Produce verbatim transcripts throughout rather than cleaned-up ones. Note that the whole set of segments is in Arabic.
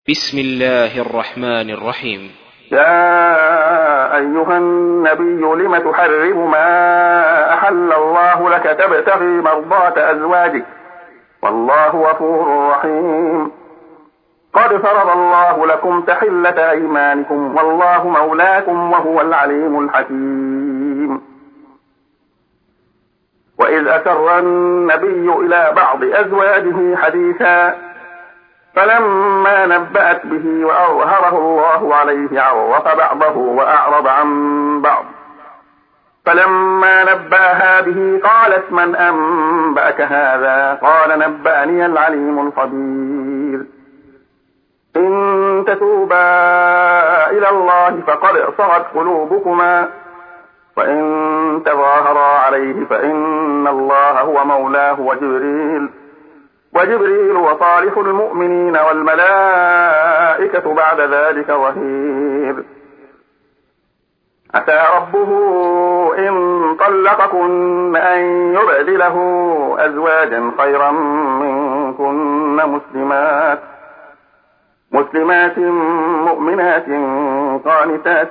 بسم الله الرحمن الرحيم. يا أيها النبي لم تحرم ما أحل الله لك تبتغي مرضات أزواجك والله غفور رحيم. قد فرض الله لكم تحلة أيمانكم والله مولاكم وهو العليم الحكيم. وإذ أسر النبي إلى بعض أزواجه حديثا فلما نبأت به وأظهره الله عليه عرف بعضه وأعرض عن بعض. فلما نبأها به قالت من أنبأك هذا؟ قال نبأني العليم الخبير. إن تتوبا إلى الله فقد صغت قلوبكما وإن تظاهرا عليه فإن الله هو مولاه وجبريل وجبريل وصالح المؤمنين والملائكة بعد ذلك ظهير. عسى ربه إن طلقكن أن يبدله أزواجا خيرا منكن مسلمات مسلمات مؤمنات قانتات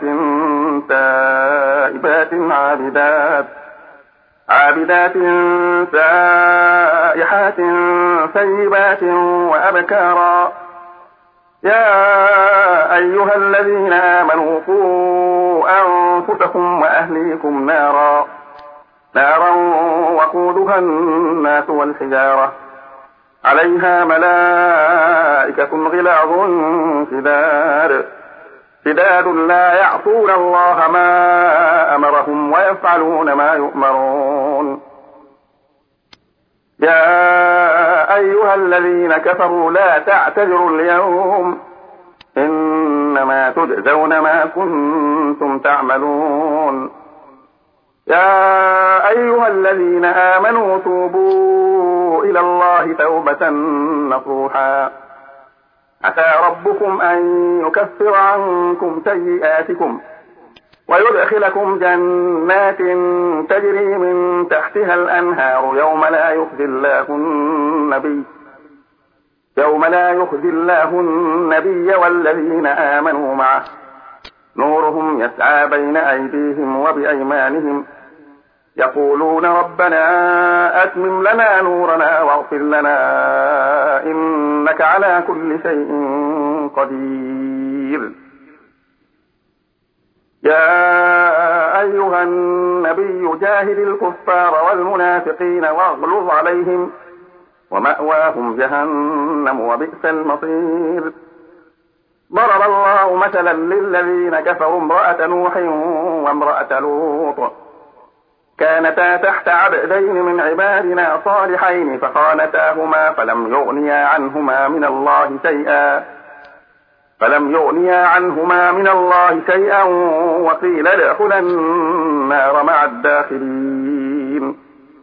تائبات عابدات عابدات سائحات ثيبات وأبكارا. يا أيها الذين آمنوا قوا أنفسكم وأهليكم نارا نارا وقودها الناس والحجارة عليها ملائكة غلاظ شداد شداد لا يعصون الله ما أمرهم ويفعلون ما يؤمرون. يا أيها الذين كفروا لا تعتذروا اليوم إنما تجزون ما كنتم تعملون. يا أيها الذين آمنوا توبوا إلى الله توبة نصوحا عسى ربكم أن يكفر عنكم سيئاتكم ويدخلكم جنات تجري من تحتها الأنهار يوم لا يخزي الله النبي يوم لا يخزي الله النبي والذين آمنوا معه نورهم يسعى بين أيديهم وبأيمانهم يقولون ربنا أتمم لنا نورنا واغفر لنا إنك على كل شيء قدير. يا أيها النبي جاهد الكفار والمنافقين واغلظ عليهم ومأواهم جهنم وبئس المصير. ضرب الله مثلا للذين كفروا امرأة نوح وامرأة لوط كانتا تحت عبدين من عبادنا صالحين فخانتاهما فلم يغنيا عنهما من الله شيئا فلم يغنيا عنهما من الله شيئا وقيل ادخلا النار مع الداخلين.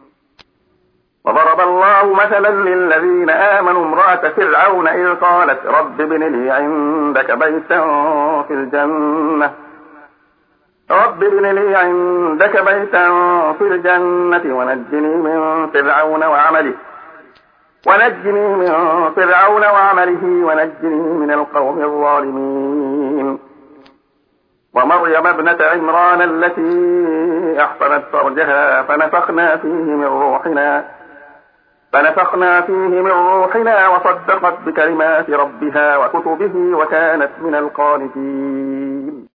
وضرب الله مثلا للذين آمنوا امرأة فرعون إذ قالت رب ابن لي عندك بيتا في الجنة رب ابن لي عندك بيتا في الجنة ونجني من فرعون وعمله ونجني من فرعون وعمله ونجني من القوم الظالمين. ومريم ابنة عمران التي أحصنت فرجها فنفخنا فيه من روحنا فنفخنا فيه من روحنا وصدقت بكلمات ربها وكتبه وكانت من القانتين.